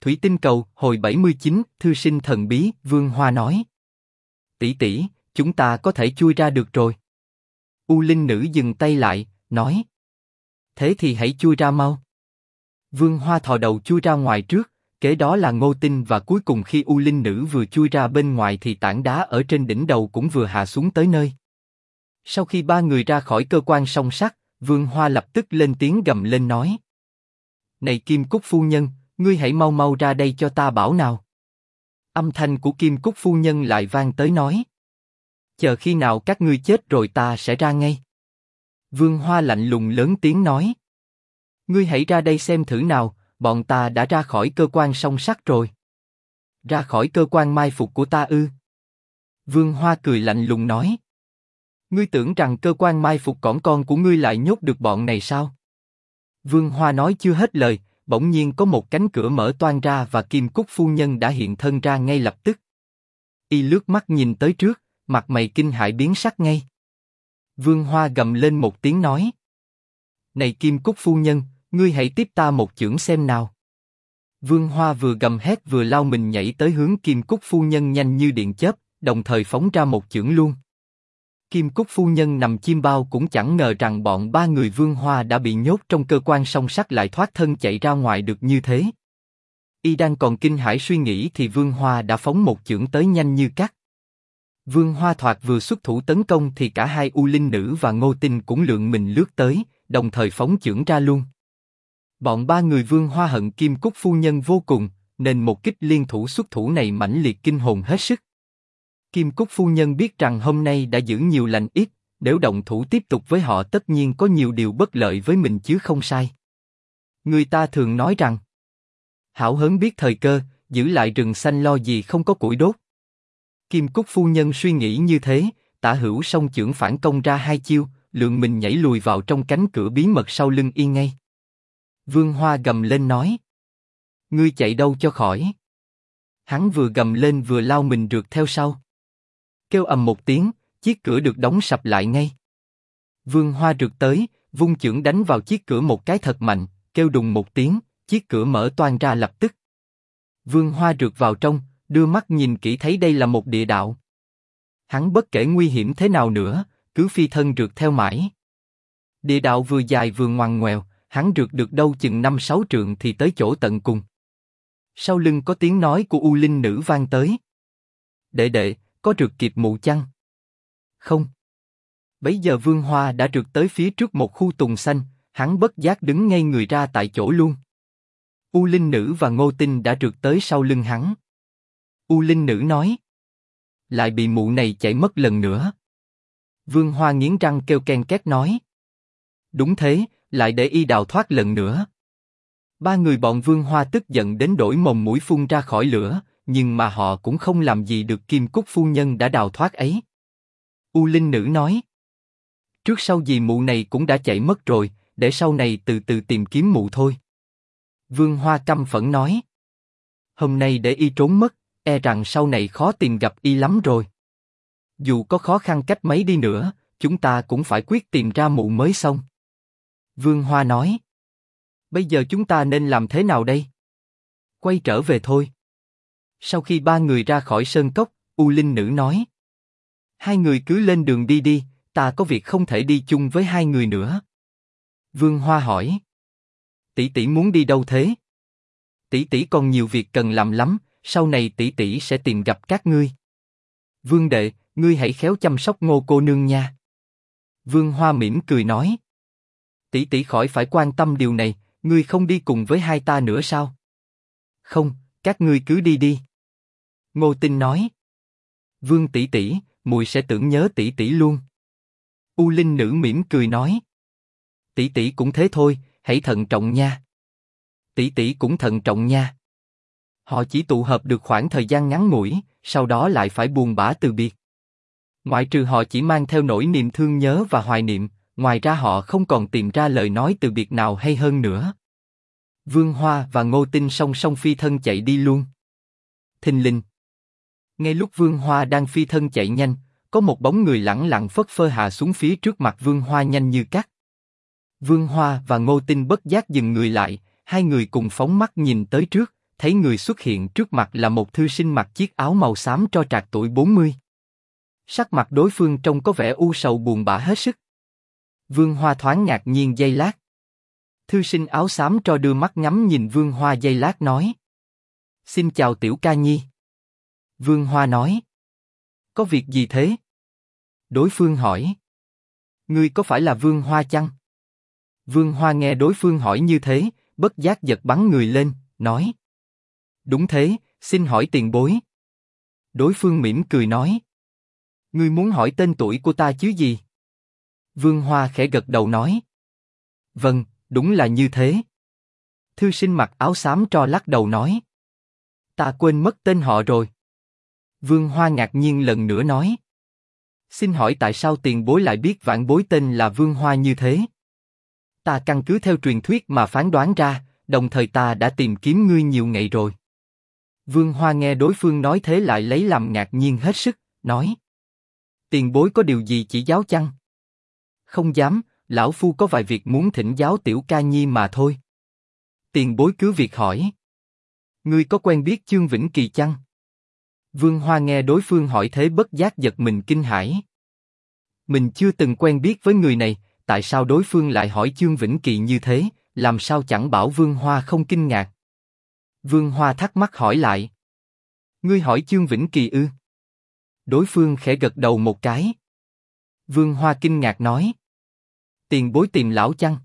Thủy tinh cầu, hồi 79, thư sinh thần bí, Vương Hoa nói. Tỷ tỷ, chúng ta có thể chui ra được rồi. U Linh Nữ dừng tay lại, nói. Thế thì hãy chui ra mau. Vương Hoa thò đầu chui ra ngoài trước, kế đó là Ngô Tinh và cuối cùng khi U Linh Nữ vừa chui ra bên ngoài thì tảng đá ở trên đỉnh đầu cũng vừa hạ xuống tới nơi. Sau khi ba người ra khỏi cơ quan song sắt, Vương Hoa lập tức lên tiếng gầm lên nói. Này Kim Cúc phu nhân, ngươi hãy mau mau ra đây cho ta bảo nào. Âm thanh của Kim Cúc phu nhân lại vang tới nói. Chờ khi nào các ngươi chết rồi ta sẽ ra ngay. Vương Hoa lạnh lùng lớn tiếng nói. Ngươi hãy ra đây xem thử nào, bọn ta đã ra khỏi cơ quan song sắt rồi. Ra khỏi cơ quan mai phục của ta ư? Vương Hoa cười lạnh lùng nói. Ngươi tưởng rằng cơ quan mai phục cỏn con của ngươi lại nhốt được bọn này sao? Vương Hoa nói chưa hết lời, bỗng nhiên có một cánh cửa mở toang ra và Kim Cúc phu nhân đã hiện thân ra ngay lập tức. Y lướt mắt nhìn tới trước, mặt mày kinh hãi biến sắc ngay. Vương Hoa gầm lên một tiếng nói. Này Kim Cúc phu nhân, ngươi hãy tiếp ta một chưởng xem nào. Vương Hoa vừa gầm hét vừa lao mình nhảy tới hướng Kim Cúc phu nhân nhanh như điện chớp, đồng thời phóng ra một chưởng luôn. Kim Cúc phu nhân nằm chim bao cũng chẳng ngờ rằng bọn ba người Vương Hoa đã bị nhốt trong cơ quan song sắt lại thoát thân chạy ra ngoài được như thế. Y đang còn kinh hãi suy nghĩ thì Vương Hoa đã phóng một chưởng tới nhanh như cắt. Vương Hoa thoạt vừa xuất thủ tấn công thì cả hai U Linh Nữ và Ngô Tinh cũng lượn mình lướt tới, đồng thời phóng chưởng ra luôn. Bọn ba người Vương Hoa hận Kim Cúc phu nhân vô cùng, nên một kích liên thủ xuất thủ này mãnh liệt kinh hồn hết sức. Kim Cúc phu nhân biết rằng hôm nay đã giữ nhiều lành ít, nếu động thủ tiếp tục với họ tất nhiên có nhiều điều bất lợi với mình chứ không sai. Người ta thường nói rằng, hảo hớn biết thời cơ, giữ lại rừng xanh lo gì không có củi đốt. Kim Cúc phu nhân suy nghĩ như thế, Tả Hữu song chưởng phản công ra hai chiêu, lượn mình nhảy lùi vào trong cánh cửa bí mật sau lưng y ngay. Vương Hoa gầm lên nói, ngươi chạy đâu cho khỏi. Hắn vừa gầm lên vừa lao mình rượt theo sau. Kêu ầm một tiếng, chiếc cửa được đóng sập lại ngay. Vương Hoa rượt tới, vung chưởng đánh vào chiếc cửa một cái thật mạnh, kêu đùng một tiếng, chiếc cửa mở toang ra lập tức. Vương Hoa rượt vào trong, đưa mắt nhìn kỹ thấy đây là một địa đạo. Hắn bất kể nguy hiểm thế nào nữa, cứ phi thân rượt theo mãi. Địa đạo vừa dài vừa ngoằn ngoèo, hắn rượt được đâu chừng 5-6 trượng thì tới chỗ tận cùng. Sau lưng có tiếng nói của U Linh Nữ vang tới. Đệ đệ, có rượt kịp mụ chăng? Không. Bấy giờ Vương Hoa đã rượt tới phía trước một khu tùng xanh, hắn bất giác đứng ngay người ra tại chỗ luôn. U Linh Nữ và Ngô Tinh đã rượt tới sau lưng hắn. U Linh Nữ nói. Lại bị mụ này chạy mất lần nữa. Vương Hoa nghiến răng kêu ken két nói. Đúng thế, lại để y đào thoát lần nữa. Ba người bọn Vương Hoa tức giận đến đổi mồm mũi phun ra khỏi lửa, nhưng mà họ cũng không làm gì được Kim Cúc phu nhân đã đào thoát ấy. U Linh Nữ nói. Trước sau gì mụ này cũng đã chạy mất rồi, để sau này từ từ tìm kiếm mụ thôi. Vương Hoa căm phẫn nói. Hôm nay để y trốn mất, e rằng sau này khó tìm gặp y lắm rồi. Dù có khó khăn cách mấy đi nữa, chúng ta cũng phải quyết tìm ra mụ mới xong. Vương Hoa nói. Bây giờ chúng ta nên làm thế nào đây? Quay trở về thôi. Sau khi ba người ra khỏi sơn cốc, U Linh Nữ nói. Hai người cứ lên đường đi đi, ta có việc không thể đi chung với hai người nữa. Vương Hoa hỏi. Tỷ tỷ muốn đi đâu thế? Tỷ tỷ còn nhiều việc cần làm lắm, sau này tỷ tỷ sẽ tìm gặp các ngươi. Vương đệ, ngươi hãy khéo chăm sóc Ngô cô nương nha. Vương Hoa mỉm cười nói. Tỷ tỷ khỏi phải quan tâm điều này, ngươi không đi cùng với hai ta nữa sao? Không, các ngươi cứ đi đi. Ngô Tinh nói. Vương tỷ tỷ, muội sẽ tưởng nhớ tỷ tỷ luôn. U Linh Nữ mỉm cười nói. Tỷ tỷ cũng thế thôi, hãy thận trọng nha. Tỷ tỷ cũng thận trọng nha. Họ chỉ tụ hợp được khoảng thời gian ngắn ngủi, sau đó lại phải buồn bã từ biệt. Ngoại trừ họ chỉ mang theo nỗi niềm thương nhớ và hoài niệm, ngoài ra họ không còn tìm ra lời nói từ biệt nào hay hơn nữa. Vương Hoa và Ngô Tinh song song phi thân chạy đi luôn. Thình lình. Ngay lúc Vương Hoa đang phi thân chạy nhanh, có một bóng người lẳng lặng phất phơ hạ xuống phía trước mặt Vương Hoa nhanh như cắt. Vương Hoa và Ngô Tinh bất giác dừng người lại, hai người cùng phóng mắt nhìn tới trước, thấy người xuất hiện trước mặt là một thư sinh mặc chiếc áo màu xám tro trạc tuổi 40. Sắc mặt đối phương trông có vẻ u sầu buồn bã hết sức. Vương Hoa thoáng ngạc nhiên giây lát. Thư sinh áo xám tro đưa mắt ngắm nhìn Vương Hoa giây lát nói: "Xin chào tiểu ca nhi." Vương Hoa nói: "Có việc gì thế?" Đối phương hỏi: "Ngươi có phải là Vương Hoa chăng?" Vương Hoa nghe đối phương hỏi như thế, bất giác giật bắn người lên, nói: "Đúng thế, xin hỏi tiền bối." Đối phương mỉm cười nói: "Ngươi muốn hỏi tên tuổi của ta chứ gì?" Vương Hoa khẽ gật đầu nói: "Vâng, đúng là như thế." Thư sinh mặc áo xám tro lắc đầu nói: "Ta quên mất tên họ rồi." Vương Hoa ngạc nhiên lần nữa nói: "Xin hỏi tại sao tiền bối lại biết vãn bối tên là Vương Hoa như thế?" "Ta căn cứ theo truyền thuyết mà phán đoán ra, đồng thời ta đã tìm kiếm ngươi nhiều ngày rồi." Vương Hoa nghe đối phương nói thế lại lấy làm ngạc nhiên hết sức, nói: "Tiền bối có điều gì chỉ giáo chăng?" "Không dám, lão phu có vài việc muốn thỉnh giáo tiểu ca nhi mà thôi." "Tiền bối cứ việc hỏi." "Ngươi có quen biết Chương Vĩnh Kỳ chăng?" Vương Hoa nghe đối phương hỏi thế bất giác giật mình kinh hãi. Mình chưa từng quen biết với người này, tại sao đối phương lại hỏi Chương Vĩnh Kỳ như thế, làm sao chẳng bảo Vương Hoa không kinh ngạc. Vương Hoa thắc mắc hỏi lại: "Ngươi hỏi Chương Vĩnh Kỳ ư?" Đối phương khẽ gật đầu một cái. Vương Hoa kinh ngạc nói: "Tiền bối tìm lão chăng?"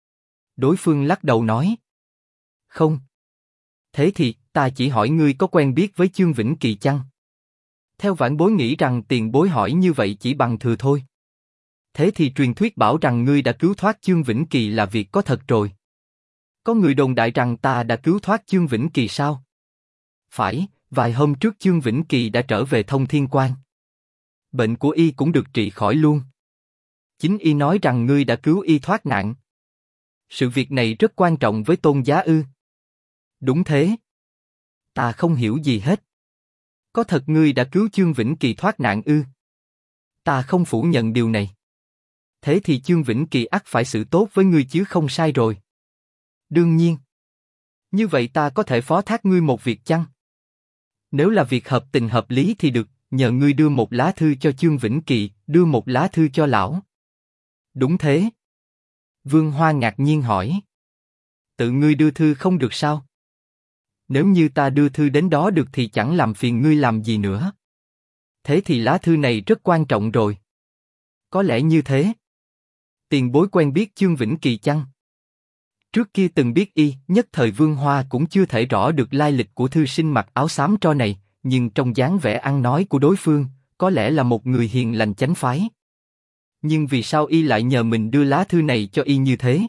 Đối phương lắc đầu nói: "Không." "Thế thì, ta chỉ hỏi ngươi có quen biết với Chương Vĩnh Kỳ chăng? Theo vãn bối nghĩ rằng tiền bối hỏi như vậy chỉ bằng thừa thôi." "Thế thì truyền thuyết bảo rằng ngươi đã cứu thoát Chương Vĩnh Kỳ là việc có thật rồi." "Có người đồn đại rằng ta đã cứu thoát Chương Vĩnh Kỳ sao?" "Phải, vài hôm trước Chương Vĩnh Kỳ đã trở về Thông Thiên Quan. Bệnh của y cũng được trị khỏi luôn. Chính y nói rằng ngươi đã cứu y thoát nạn. Sự việc này rất quan trọng với Tôn giá ư?" "Đúng thế." "Ta không hiểu gì hết. Có thật ngươi đã cứu Chương Vĩnh Kỳ thoát nạn ư?" "Ta không phủ nhận điều này." "Thế thì Chương Vĩnh Kỳ ắt phải xử tốt với ngươi chứ không sai rồi." "Đương nhiên." "Như vậy ta có thể phó thác ngươi một việc chăng?" "Nếu là việc hợp tình hợp lý thì được, nhờ ngươi đưa một lá thư cho Chương Vĩnh Kỳ, đưa một lá thư cho lão." "Đúng thế." Vương Hoa ngạc nhiên hỏi: "Tự ngươi đưa thư không được sao?" "Nếu như ta đưa thư đến đó được thì chẳng làm phiền ngươi làm gì nữa." "Thế thì lá thư này rất quan trọng rồi." "Có lẽ như thế." "Tiền bối quen biết Chương Vĩnh Kỳ chăng?" Trước kia từng biết y, nhất thời Vương Hoa cũng chưa thể rõ được lai lịch của thư sinh mặc áo xám tro này, nhưng trong dáng vẻ ăn nói của đối phương, có lẽ là một người hiền lành chánh phái. Nhưng vì sao y lại nhờ mình đưa lá thư này cho y như thế?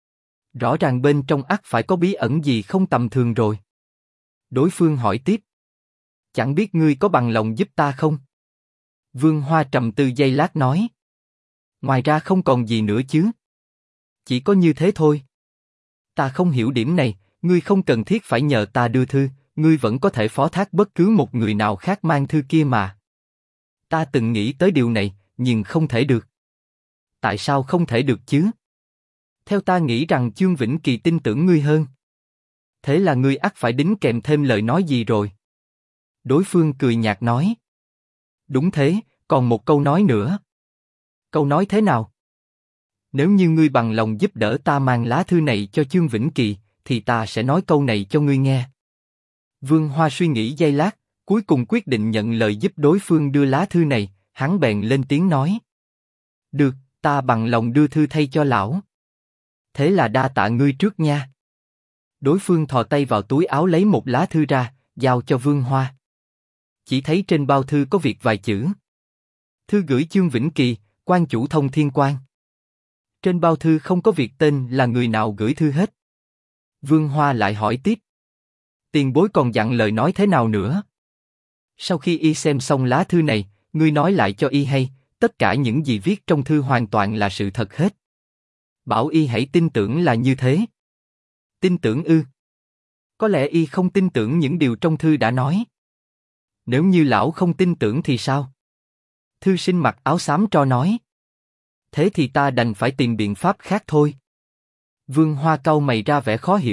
Rõ ràng bên trong ắt phải có bí ẩn gì không tầm thường rồi. Đối phương hỏi tiếp: "Chẳng biết ngươi có bằng lòng giúp ta không?" Vương Hoa trầm tư giây lát nói: "Ngoài ra không còn gì nữa chứ? Chỉ có như thế thôi." "Ta không hiểu điểm này, ngươi không cần thiết phải nhờ ta đưa thư, ngươi vẫn có thể phó thác bất cứ một người nào khác mang thư kia mà." "Ta từng nghĩ tới điều này, nhưng không thể được." "Tại sao không thể được chứ?" "Theo ta nghĩ rằng Chương Vĩnh Kỳ tin tưởng ngươi hơn." "Thế là ngươi ắt phải đính kèm thêm lời nói gì rồi?" Đối phương cười nhạt nói: "Đúng thế, còn một câu nói nữa." "Câu nói thế nào?" "Nếu như ngươi bằng lòng giúp đỡ ta mang lá thư này cho Chương Vĩnh Kỳ, thì ta sẽ nói câu này cho ngươi nghe." Vương Hoa suy nghĩ giây lát, cuối cùng quyết định nhận lời giúp đối phương đưa lá thư này, hắn bèn lên tiếng nói: "Được, ta bằng lòng đưa thư thay cho lão." "Thế là đa tạ ngươi trước nha." Đối phương thò tay vào túi áo lấy một lá thư ra, giao cho Vương Hoa. Chỉ thấy trên bao thư có viết vài chữ: "Thư gửi Chương Vĩnh Kỳ, quan chủ Thông Thiên Quan." Trên bao thư không có việc tên là người nào gửi thư hết. Vương Hoa lại hỏi tiếp: "Tiền bối còn dặn lời nói thế nào nữa?" "Sau khi y xem xong lá thư này, ngươi nói lại cho y hay, tất cả những gì viết trong thư hoàn toàn là sự thật hết. Bảo y hãy tin tưởng là như thế." "Tin tưởng ư?" "Có lẽ y không tin tưởng những điều trong thư đã nói." "Nếu như lão không tin tưởng thì sao?" Thư sinh mặc áo xám tro nói: "Thế thì ta đành phải tìm biện pháp khác thôi." Vương Hoa cau mày ra vẻ khó hiểu,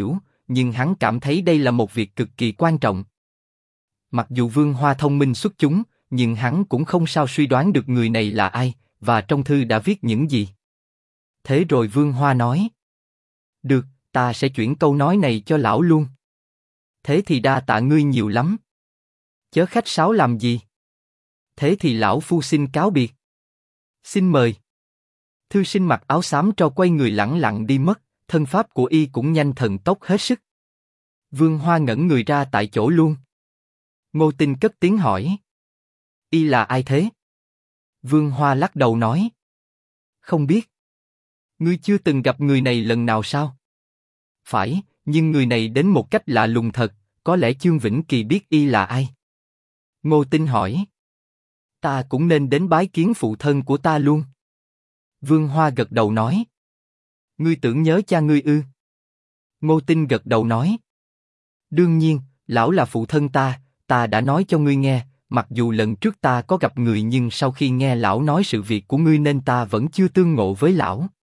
nhưng hắn cảm thấy đây là một việc cực kỳ quan trọng. Mặc dù Vương Hoa thông minh xuất chúng, nhưng hắn cũng không sao suy đoán được người này là ai, và trong thư đã viết những gì. Thế rồi Vương Hoa nói: được, ta sẽ chuyển câu nói này cho lão luôn. Thế thì đa tạ ngươi nhiều lắm. Chớ khách sáo làm gì. Thế thì lão phu xin cáo biệt. Xin mời. Thư sinh mặc áo xám tro quay người lẳng lặng đi mất, thân pháp của y cũng nhanh thần tốc hết sức. Vương Hoa ngẩn người ra tại chỗ luôn. Ngô Tinh cất tiếng hỏi: y là ai thế? Vương Hoa lắc đầu nói: không biết. Ngươi chưa từng gặp người này lần nào sao? Phải, nhưng người này đến một cách lạ lùng thật, có lẽ Chương Vĩnh Kỳ biết y là ai. Ngô Tinh hỏi: ta cũng nên đến bái kiến phụ thân của ta luôn. Vương Hoa gật đầu nói: ngươi tưởng nhớ cha ngươi ư? Ngô Tinh gật đầu nói: đương nhiên, lão là phụ thân ta đã nói cho ngươi nghe, mặc dù lần trước ta có gặp người nhưng sau khi nghe lão nói sự việc của ngươi nên ta vẫn chưa tương ngộ với lão.